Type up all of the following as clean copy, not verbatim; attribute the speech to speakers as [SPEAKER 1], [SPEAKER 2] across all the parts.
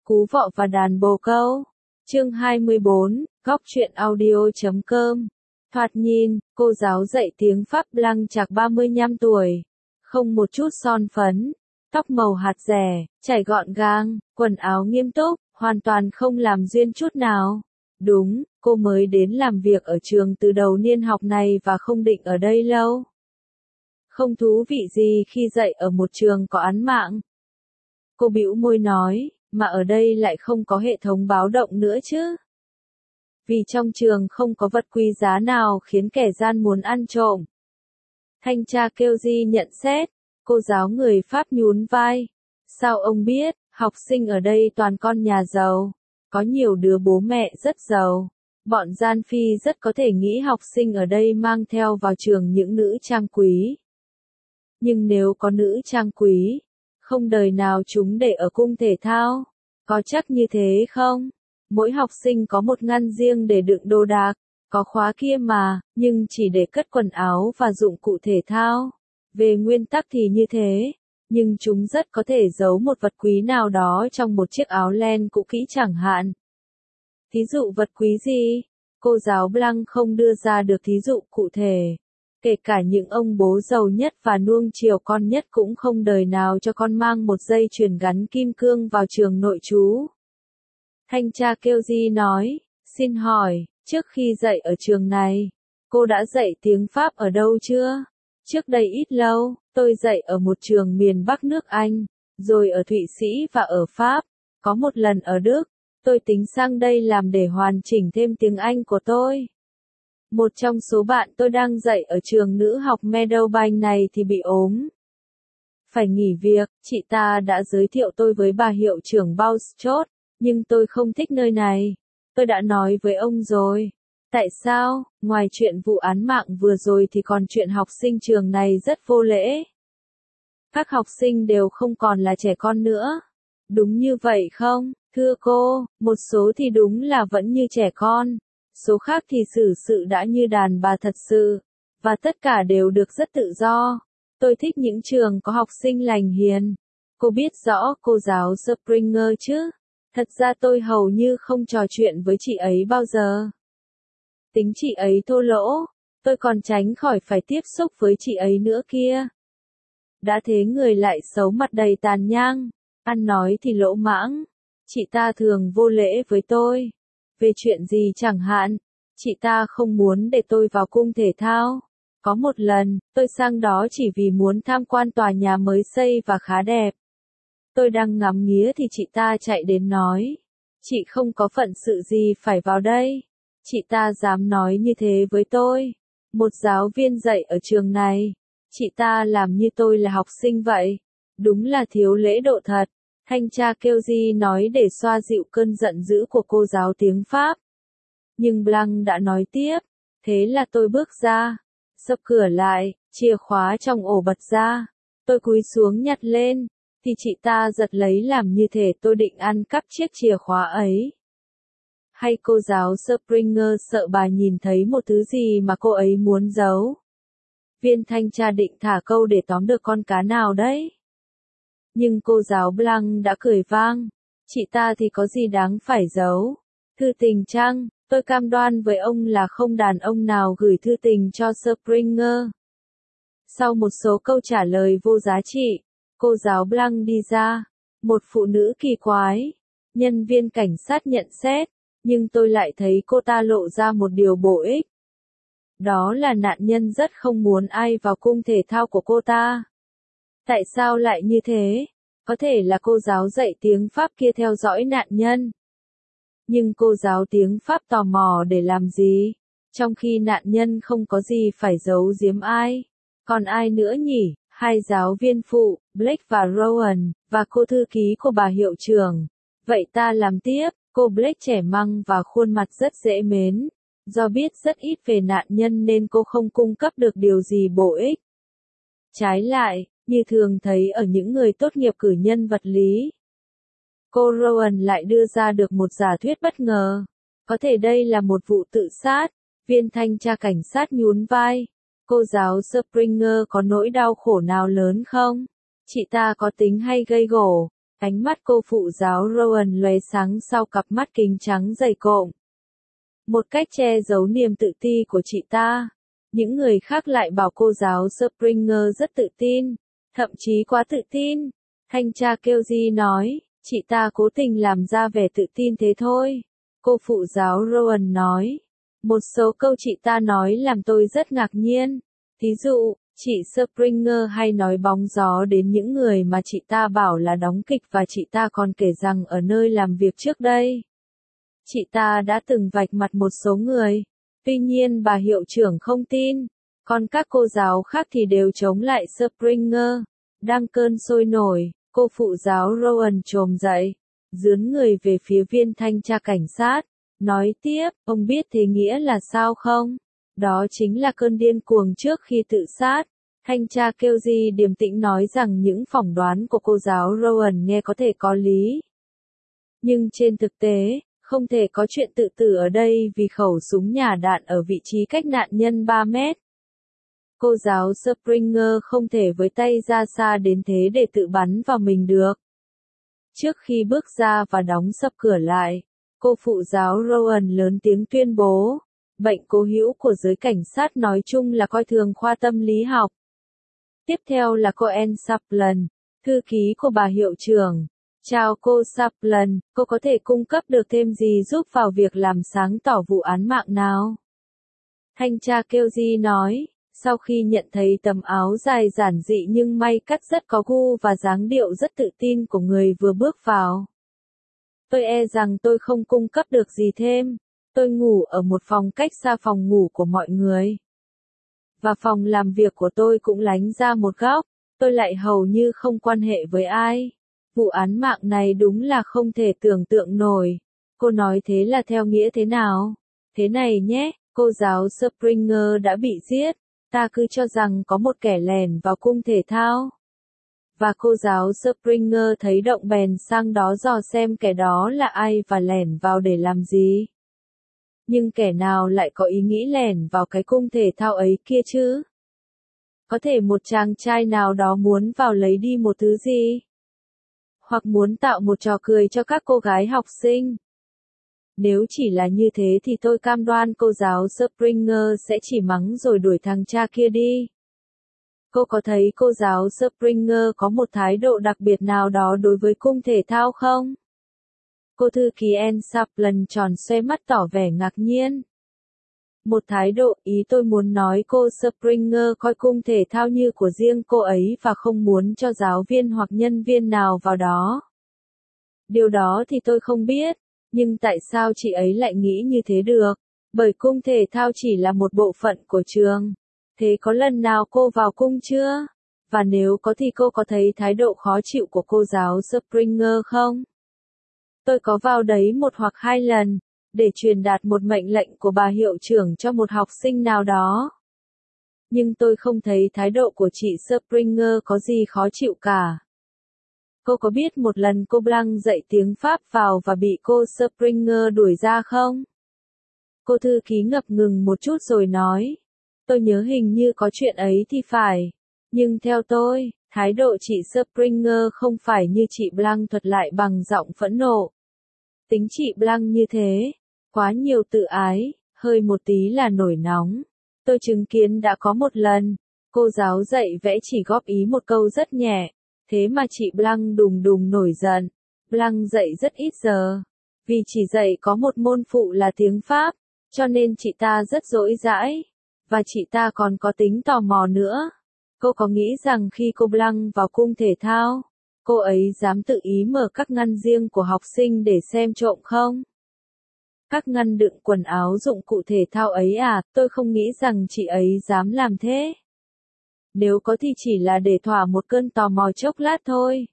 [SPEAKER 1] Cú vọ và đàn bồ câu. Chương 24, góc truyện audio.com. Thoạt nhìn, cô giáo dạy tiếng Pháp Blanc chạc 35 tuổi. Không một chút son phấn. Tóc màu hạt rẻ, chải gọn gàng, quần áo nghiêm túc, hoàn toàn không làm duyên chút nào. Đúng, cô mới đến làm việc ở trường từ đầu niên học này và không định ở đây lâu. Không thú vị gì khi dạy ở một trường có án mạng. Cô bĩu môi nói, mà ở đây lại không có hệ thống báo động nữa chứ. Vì trong trường không có vật quý giá nào khiến kẻ gian muốn ăn trộm. Thanh tra Kelly nhận xét, cô giáo người Pháp nhún vai. Sao ông biết, học sinh ở đây toàn con nhà giàu. Có nhiều đứa bố mẹ rất giàu. Bọn gian phi rất có thể nghĩ học sinh ở đây mang theo vào trường những nữ trang quý. Nhưng nếu có nữ trang quý, không đời nào chúng để ở cung thể thao. Có chắc như thế không? Mỗi học sinh có một ngăn riêng để đựng đồ đạc, có khóa kia mà, nhưng chỉ để cất quần áo và dụng cụ thể thao. Về nguyên tắc thì như thế, nhưng chúng rất có thể giấu một vật quý nào đó trong một chiếc áo len cũ kỹ chẳng hạn. Thí dụ vật quý gì? Cô giáo Blanc không đưa ra được thí dụ cụ thể. Kể cả những ông bố giàu nhất và nuông chiều con nhất cũng không đời nào cho con mang một dây chuyền gắn kim cương vào trường nội trú. Thanh tra Kelly nói, xin hỏi, trước khi dạy ở trường này, cô đã dạy tiếng Pháp ở đâu chưa? Trước đây ít lâu, tôi dạy ở một trường miền Bắc nước Anh, rồi ở Thụy Sĩ và ở Pháp, có một lần ở Đức. Tôi tính sang đây làm để hoàn chỉnh thêm tiếng Anh của tôi. Một trong số bạn tôi đang dạy ở trường nữ học Meadowbank này thì bị ốm. Phải nghỉ việc, chị ta đã giới thiệu tôi với bà hiệu trưởng Bouchot, nhưng tôi không thích nơi này. Tôi đã nói với ông rồi. Tại sao, ngoài chuyện vụ án mạng vừa rồi thì còn chuyện học sinh trường này rất vô lễ. Các học sinh đều không còn là trẻ con nữa. Đúng như vậy không, thưa cô, một số thì đúng là vẫn như trẻ con. Số khác thì xử sự đã như đàn bà thật sự, và tất cả đều được rất tự do. Tôi thích những trường có học sinh lành hiền. Cô biết rõ cô giáo Springer chứ? Thật ra tôi hầu như không trò chuyện với chị ấy bao giờ. Tính chị ấy thô lỗ, tôi còn tránh khỏi phải tiếp xúc với chị ấy nữa kia. Đã thế người lại xấu mặt đầy tàn nhang, ăn nói thì lỗ mãng. Chị ta thường vô lễ với tôi. Về chuyện gì chẳng hạn, chị ta không muốn để tôi vào cung thể thao. Có một lần, tôi sang đó chỉ vì muốn tham quan tòa nhà mới xây và khá đẹp. Tôi đang ngắm nghía thì chị ta chạy đến nói, chị không có phận sự gì phải vào đây. Chị ta dám nói như thế với tôi. Một giáo viên dạy ở trường này. Chị ta làm như tôi là học sinh vậy. Đúng là thiếu lễ độ thật. Thanh tra Kelly nói để xoa dịu cơn giận dữ của cô giáo tiếng Pháp. Nhưng Blanc đã nói tiếp. Thế là tôi bước ra. Sập cửa lại, chìa khóa trong ổ bật ra. Tôi cúi xuống nhặt lên. Thì chị ta giật lấy làm như thể tôi định ăn cắp chiếc chìa khóa ấy. Hay cô giáo Springer sợ bà nhìn thấy một thứ gì mà cô ấy muốn giấu. Viên thanh tra định thả câu để tóm được con cá nào đấy. Nhưng cô giáo Blanc đã cười vang. Chị ta thì có gì đáng phải giấu. Thư tình chăng? Tôi cam đoan với ông là không đàn ông nào gửi thư tình cho Springer. Sau một số câu trả lời vô giá trị, cô giáo Blanc đi ra. Một phụ nữ kỳ quái. Nhân viên cảnh sát nhận xét. Nhưng tôi lại thấy cô ta lộ ra một điều bổ ích. Đó là nạn nhân rất không muốn ai vào cung thể thao của cô ta. Tại sao lại như thế? Có thể là cô giáo dạy tiếng Pháp kia theo dõi nạn nhân. Nhưng cô giáo tiếng Pháp tò mò để làm gì? Trong khi nạn nhân không có gì phải giấu giếm ai. Còn ai nữa nhỉ? Hai giáo viên phụ, Blake và Rowan, và cô thư ký của bà hiệu trưởng. Vậy ta làm tiếp. Cô Blake trẻ măng và khuôn mặt rất dễ mến. Do biết rất ít về nạn nhân nên cô không cung cấp được điều gì bổ ích. Trái lại, như thường thấy ở những người tốt nghiệp cử nhân vật lý. Cô Rowan lại đưa ra được một giả thuyết bất ngờ. Có thể đây là một vụ tự sát. Viên thanh tra cảnh sát nhún vai. Cô giáo Springer có nỗi đau khổ nào lớn không? Chị ta có tính hay gây gổ? Ánh mắt cô phụ giáo Rowan lóe sáng sau cặp mắt kính trắng dày cộm. Một cách che giấu niềm tự ti của chị ta. Những người khác lại bảo cô giáo Springer rất tự tin, thậm chí quá tự tin. Thanh tra Kelly nói, chị ta cố tình làm ra vẻ tự tin thế thôi. Cô phụ giáo Rowan nói, một số câu chị ta nói làm tôi rất ngạc nhiên. Ví dụ, chị Springer hay nói bóng gió đến những người mà chị ta bảo là đóng kịch và chị ta còn kể rằng ở nơi làm việc trước đây, chị ta đã từng vạch mặt một số người. Tuy nhiên bà hiệu trưởng không tin, còn các cô giáo khác thì đều chống lại Springer. Đang cơn sôi nổi, cô phụ giáo Rowan trồm dậy, dướn người về phía viên thanh tra cảnh sát, nói tiếp, ông biết thế nghĩa là sao không? Đó chính là cơn điên cuồng trước khi tự sát. Thanh tra Kelly điềm tĩnh nói rằng những phỏng đoán của cô giáo Rowan nghe có thể có lý. Nhưng trên thực tế, không thể có chuyện tự tử ở đây vì khẩu súng nhả đạn ở vị trí cách nạn nhân 3 mét. Cô giáo Springer không thể với tay ra xa đến thế để tự bắn vào mình được. Trước khi bước ra và đóng sập cửa lại, cô phụ giáo Rowan lớn tiếng tuyên bố, bệnh cố hữu của giới cảnh sát nói chung là coi thường khoa tâm lý học. Tiếp theo là cô Anne Saplan, thư ký của bà hiệu trưởng. Chào cô Saplan, cô có thể cung cấp được thêm gì giúp vào việc làm sáng tỏ vụ án mạng nào? Thanh tra Kelly nói, sau khi nhận thấy tấm áo dài giản dị nhưng may cắt rất có gu và dáng điệu rất tự tin của người vừa bước vào, tôi e rằng tôi không cung cấp được gì thêm. Tôi ngủ ở một phòng cách xa phòng ngủ của mọi người. Và phòng làm việc của tôi cũng lánh ra một góc, tôi lại hầu như không quan hệ với ai. Vụ án mạng này đúng là không thể tưởng tượng nổi. Cô nói thế là theo nghĩa thế nào? Thế này nhé, cô giáo Springer đã bị giết. Ta cứ cho rằng có một kẻ lẻn vào cung thể thao. Và cô giáo Springer thấy động bèn sang đó dò xem kẻ đó là ai và lẻn vào để làm gì. Nhưng kẻ nào lại có ý nghĩ lẻn vào cái cung thể thao ấy kia chứ? Có thể một chàng trai nào đó muốn vào lấy đi một thứ gì? Hoặc muốn tạo một trò cười cho các cô gái học sinh. Nếu chỉ là như thế thì tôi cam đoan cô giáo Springer sẽ chỉ mắng rồi đuổi thằng cha kia đi. Cô có thấy cô giáo Springer có một thái độ đặc biệt nào đó đối với cung thể thao không? Cô thư ký Anne Saplan tròn xoe mắt tỏ vẻ ngạc nhiên. Một thái độ, ý tôi muốn nói cô Springer coi cung thể thao như của riêng cô ấy và không muốn cho giáo viên hoặc nhân viên nào vào đó. Điều đó thì tôi không biết, nhưng tại sao chị ấy lại nghĩ như thế được? Bởi cung thể thao chỉ là một bộ phận của trường. Thế có lần nào cô vào cung chưa? Và nếu có thì cô có thấy thái độ khó chịu của cô giáo Springer không? Tôi có vào đấy một hoặc hai lần, để truyền đạt một mệnh lệnh của bà hiệu trưởng cho một học sinh nào đó. Nhưng tôi không thấy thái độ của chị Springer có gì khó chịu cả. Cô có biết một lần cô Blanc dạy tiếng Pháp vào và bị cô Springer đuổi ra không? Cô thư ký ngập ngừng một chút rồi nói. Tôi nhớ hình như có chuyện ấy thì phải. Nhưng theo tôi, thái độ chị Springer không phải như chị Blanc thuật lại bằng giọng phẫn nộ. Tính chị Blanc như thế, quá nhiều tự ái, hơi một tí là nổi nóng. Tôi chứng kiến đã có một lần, cô giáo dạy vẽ chỉ góp ý một câu rất nhẹ, thế mà chị Blanc đùng đùng nổi giận. Blanc dạy rất ít giờ, vì chỉ dạy có một môn phụ là tiếng Pháp, cho nên chị ta rất dỗi dãi, và chị ta còn có tính tò mò nữa. Cô có nghĩ rằng khi cô Blanc vào cung thể thao, cô ấy dám tự ý mở các ngăn riêng của học sinh để xem trộm không? Các ngăn đựng quần áo dụng cụ thể thao ấy à, tôi không nghĩ rằng chị ấy dám làm thế. Nếu có thì chỉ là để thỏa một cơn tò mò chốc lát thôi.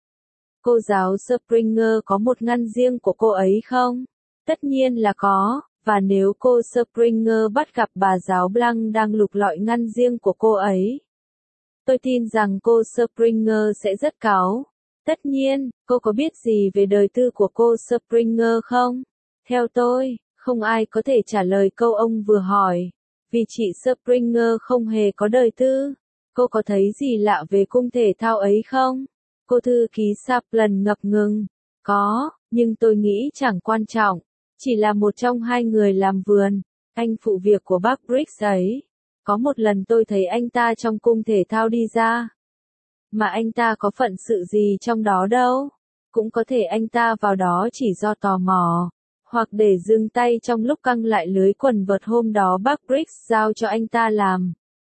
[SPEAKER 1] Cô giáo Springer có một ngăn riêng của cô ấy không? Tất nhiên là có, và nếu cô Springer bắt gặp bà giáo Blanc đang lục lọi ngăn riêng của cô ấy, tôi tin rằng cô Springer sẽ rất cáu. Tất nhiên, cô có biết gì về đời tư của cô Springer không? Theo tôi, không ai có thể trả lời câu ông vừa hỏi, vì chị Springer không hề có đời tư. Cô có thấy gì lạ về cung thể thao ấy không? Cô thư ký Kaplan ngập ngừng. Có, nhưng tôi nghĩ chẳng quan trọng. Chỉ là một trong hai người làm vườn. Anh phụ việc của bác Briggs ấy. Có một lần tôi thấy anh ta trong cung thể thao đi ra. Mà anh ta có phận sự gì trong đó đâu. Cũng có thể anh ta vào đó chỉ do tò mò. Hoặc để dừng tay trong lúc căng lại lưới quần vợt hôm đó bác Briggs giao cho anh ta làm.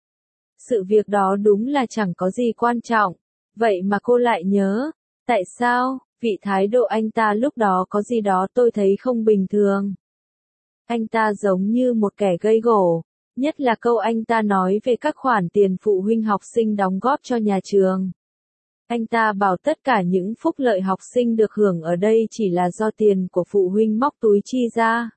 [SPEAKER 1] Sự việc đó đúng là chẳng có gì quan trọng. Vậy mà cô lại nhớ. Tại sao? Vì thái độ anh ta lúc đó có gì đó tôi thấy không bình thường. Anh ta giống như một kẻ gây gổ. Nhất là câu anh ta nói về các khoản tiền phụ huynh học sinh đóng góp cho nhà trường. Anh ta bảo tất cả những phúc lợi học sinh được hưởng ở đây chỉ là do tiền của phụ huynh móc túi chi ra.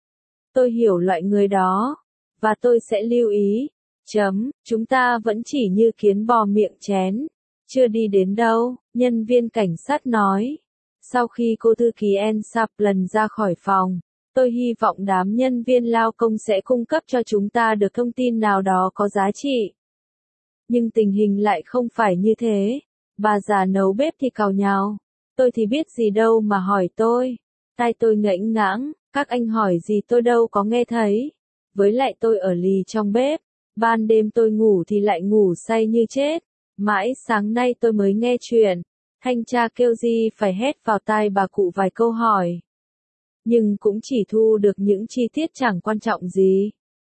[SPEAKER 1] Tôi hiểu loại người đó. Và tôi sẽ lưu ý. Chúng ta vẫn chỉ như kiến bò miệng chén. Chưa đi đến đâu, nhân viên cảnh sát nói. Sau khi cô thư ký Anne Kaplan ra khỏi phòng, tôi hy vọng đám nhân viên lao công sẽ cung cấp cho chúng ta được thông tin nào đó có giá trị. Nhưng tình hình lại không phải như thế. Bà già nấu bếp thì càu nhàu. Tôi thì biết gì đâu mà hỏi tôi. Tai tôi ngẫnh ngãng, các anh hỏi gì tôi đâu có nghe thấy. Với lại tôi ở lì trong bếp. Ban đêm tôi ngủ thì lại ngủ say như chết. Mãi sáng nay tôi mới nghe chuyện. Thanh tra kêu gì phải hét vào tai bà cụ vài câu hỏi. Nhưng cũng chỉ thu được những chi tiết chẳng quan trọng gì.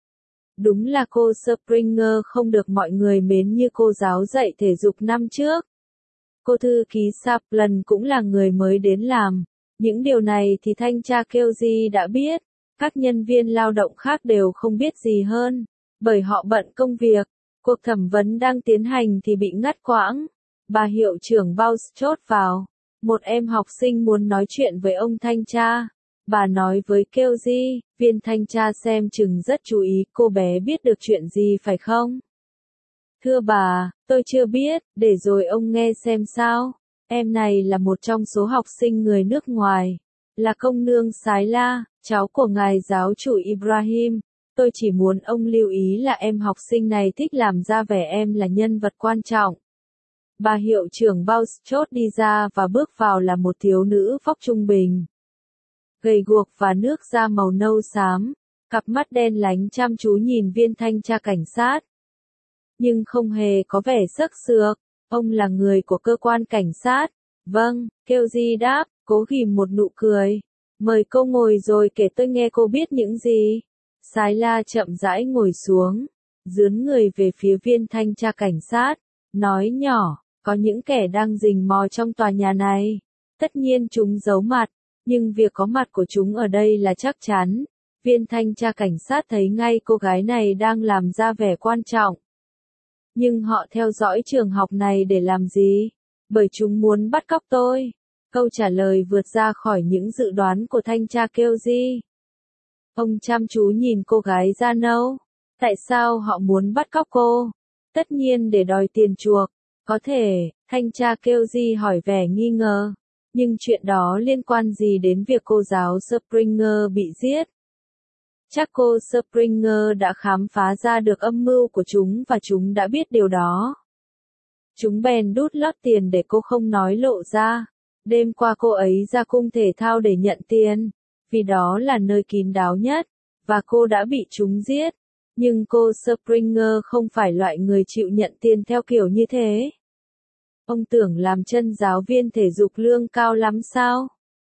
[SPEAKER 1] Đúng là cô Springer không được mọi người mến như cô giáo dạy thể dục năm trước. Cô thư ký Kaplan cũng là người mới đến làm. Những điều này thì thanh tra Kelly đã biết. Các nhân viên lao động khác đều không biết gì hơn. Bởi họ bận công việc. Cuộc thẩm vấn đang tiến hành thì bị ngắt quãng. Bà hiệu trưởng Bowles chốt vào. Một em học sinh muốn nói chuyện với ông thanh tra. Bà nói với Kelly, viên thanh tra xem chừng rất chú ý cô bé biết được chuyện gì phải không? Thưa bà, tôi chưa biết, để rồi ông nghe xem sao. Em này là một trong số học sinh người nước ngoài. Là công nương Sái La, cháu của ngài giáo chủ Ibrahim. Tôi chỉ muốn ông lưu ý là em học sinh này thích làm ra vẻ em là nhân vật quan trọng. Bà hiệu trưởng Bowles chốt đi ra và bước vào là một thiếu nữ vóc trung bình. Gầy guộc và nước da màu nâu xám. Cặp mắt đen lánh chăm chú nhìn viên thanh tra cảnh sát. Nhưng không hề có vẻ sắc sược. Ông là người của cơ quan cảnh sát. Vâng, Kelly đáp, cố ghim một nụ cười. Mời cô ngồi rồi kể tôi nghe cô biết những gì. Sái La chậm rãi ngồi xuống, dướn người về phía viên thanh tra cảnh sát, nói nhỏ, có những kẻ đang rình mò trong tòa nhà này. Tất nhiên chúng giấu mặt, nhưng việc có mặt của chúng ở đây là chắc chắn. Viên thanh tra cảnh sát thấy ngay cô gái này đang làm ra vẻ quan trọng. Nhưng họ theo dõi trường học này để làm gì? Bởi chúng muốn bắt cóc tôi. Câu trả lời vượt ra khỏi những dự đoán của thanh tra Kelly. Ông chăm chú nhìn cô gái da nâu. Tại sao họ muốn bắt cóc cô? Tất nhiên để đòi tiền chuộc. Có thể, thanh tra Kelly hỏi vẻ nghi ngờ. Nhưng chuyện đó liên quan gì đến việc cô giáo Springer bị giết? Chắc cô Springer đã khám phá ra được âm mưu của chúng và chúng đã biết điều đó. Chúng bèn đút lót tiền để cô không nói lộ ra. Đêm qua cô ấy ra cung thể thao để nhận tiền, vì đó là nơi kín đáo nhất, và cô đã bị chúng giết. Nhưng cô Springer không phải loại người chịu nhận tiền theo kiểu như thế. Ông tưởng làm chân giáo viên thể dục lương cao lắm sao?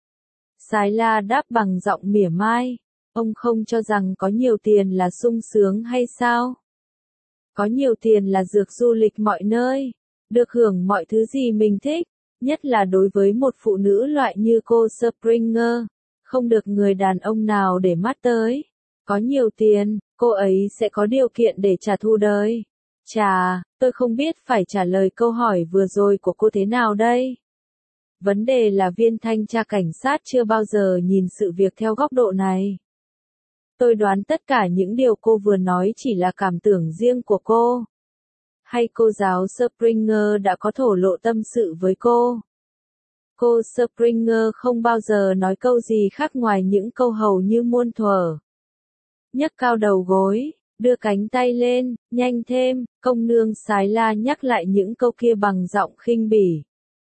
[SPEAKER 1] Sái La đáp bằng giọng mỉa mai. Ông không cho rằng có nhiều tiền là sung sướng hay sao? Có nhiều tiền là dược du lịch mọi nơi, được hưởng mọi thứ gì mình thích, nhất là đối với một phụ nữ loại như cô Springer, không được người đàn ông nào để mắt tới. Có nhiều tiền, cô ấy sẽ có điều kiện để trả thù đời. Chà, tôi không biết phải trả lời câu hỏi vừa rồi của cô thế nào đây. Vấn đề là viên thanh tra cảnh sát chưa bao giờ nhìn sự việc theo góc độ này. Tôi đoán tất cả những điều cô vừa nói chỉ là cảm tưởng riêng của cô. Hay cô giáo Springer đã có thổ lộ tâm sự với cô? Cô Springer không bao giờ nói câu gì khác ngoài những câu hầu như muôn thuở. Nhấc cao đầu gối, đưa cánh tay lên, nhanh thêm, công nương Sái La nhắc lại những câu kia bằng giọng khinh bỉ.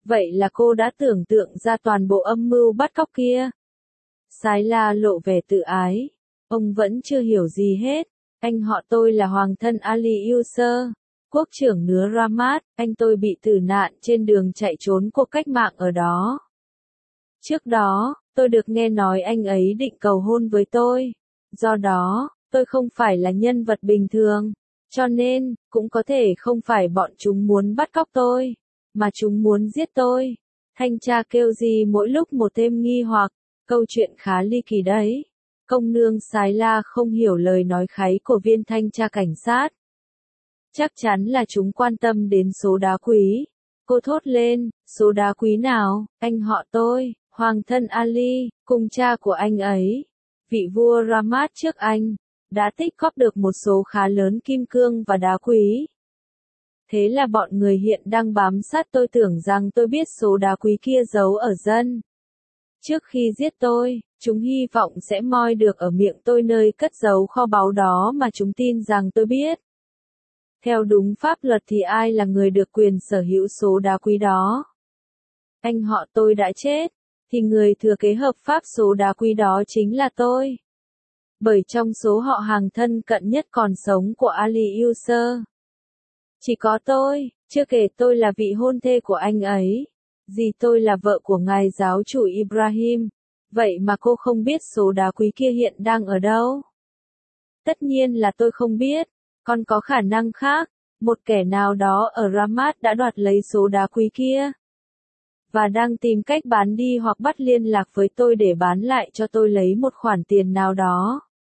[SPEAKER 1] Vậy là cô đã tưởng tượng ra toàn bộ âm mưu bắt cóc kia. Sái La lộ vẻ tự ái. Ông vẫn chưa hiểu gì hết. Anh họ tôi là hoàng thân Ali Yusuf, quốc trưởng nứa Ramat, anh tôi bị tử nạn trên đường chạy trốn cuộc cách mạng ở đó. Trước đó, tôi được nghe nói anh ấy định cầu hôn với tôi. Do đó, tôi không phải là nhân vật bình thường. Cho nên, cũng có thể không phải bọn chúng muốn bắt cóc tôi, mà chúng muốn giết tôi. Thanh tra kêu gì mỗi lúc một thêm nghi hoặc, câu chuyện khá ly kỳ đấy. Công nương Sái La không hiểu lời nói kháy của viên thanh tra cảnh sát. Chắc chắn là chúng quan tâm đến số đá quý. Cô thốt lên, số đá quý nào, anh họ tôi, hoàng thân Ali, cùng cha của anh ấy, vị vua Ramat trước anh, đã tích góp được một số khá lớn kim cương và đá quý. Thế là bọn người hiện đang bám sát tôi tưởng rằng tôi biết số đá quý kia giấu ở dân. Trước khi giết tôi, chúng hy vọng sẽ moi được ở miệng tôi nơi cất giấu kho báu đó mà chúng tin rằng tôi biết. Theo đúng pháp luật thì ai là người được quyền sở hữu số đá quý đó? Anh họ tôi đã chết, thì người thừa kế hợp pháp số đá quý đó chính là tôi. Bởi trong số họ hàng thân cận nhất còn sống của Ali Yusuf, chỉ có tôi, chưa kể tôi là vị hôn thê của anh ấy. Dì tôi là vợ của ngài giáo chủ Ibrahim. Vậy mà cô không biết số đá quý kia hiện đang ở đâu? Tất nhiên là tôi không biết. Còn có khả năng khác, một kẻ nào đó ở Ramat đã đoạt lấy số đá quý kia và đang tìm cách bán đi hoặc bắt liên lạc với tôi để bán lại cho tôi lấy một khoản tiền nào đó.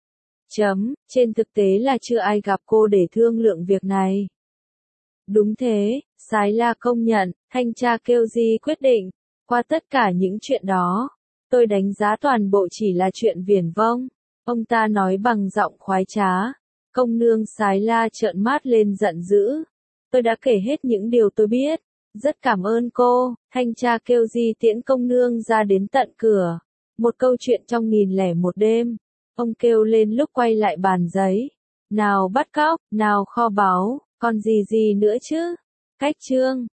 [SPEAKER 1] Trên thực tế là chưa ai gặp cô để thương lượng việc này. Đúng thế, Sái La công nhận, thanh tra kêu gì quyết định. Qua tất cả những chuyện đó, tôi đánh giá toàn bộ chỉ là chuyện viển vông. Ông ta nói bằng giọng khoái trá. Công nương Sái La trợn mắt lên giận dữ. Tôi đã kể hết những điều tôi biết. Rất cảm ơn cô. Thanh tra kêu gì tiễn công nương ra đến tận cửa. Một câu chuyện trong 1001 đêm. Ông kêu lên lúc quay lại bàn giấy. Nào bắt cóc, nào kho báu, còn gì gì nữa chứ? Cách chương